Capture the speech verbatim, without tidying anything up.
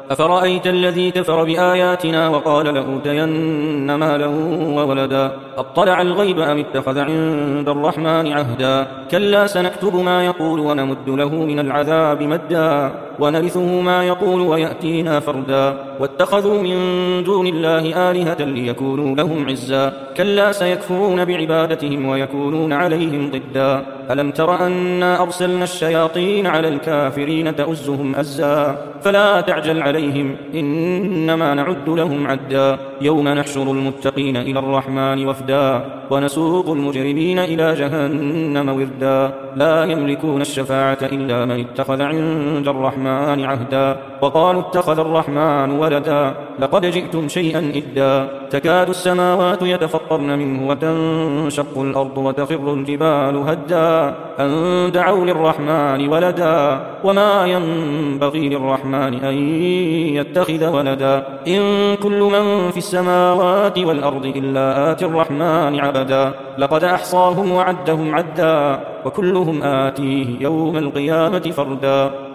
أفرأيت الذي كفر بآياتنا وقال لأوتين مالا وولدا أطلع الغيب أم اتخذ عند الرحمن عهدا كلا سنكتب ما يقول ونمد له من العذاب مدا ونرثه ما يقول ويأتينا فردا واتخذوا من دون الله آلهة ليكونوا لهم عزا كلا سيكفرون بعبادتهم ويكونون عليهم ضدا ألم تر أنا أرسلنا الشياطين على الكافرين تؤزهم أزا فلا تعجل عليهم إنما نعد لهم عدا يوم نحشر المتقين إلى الرحمن وفدا ونسوق المجرمين إلى جهنم وردا لا يملكون الشفاعة إلا من اتخذ عند الرحمن عهدا وقالوا اتخذ الرحمن ولدا لقد جئتم شيئا إدا تكاد السماوات يتفطرن منه وتنشق الأرض وتخر الجبال هدا أن دعوا للرحمن ولدا وما ينبغي للرحمن أن يتخذ ولدا إن كل من في السماوات والأرض إلا آتي الرحمن عبدا لقد أحصاهم وعدهم عدا وكلهم آتيه يوم القيامة فردا.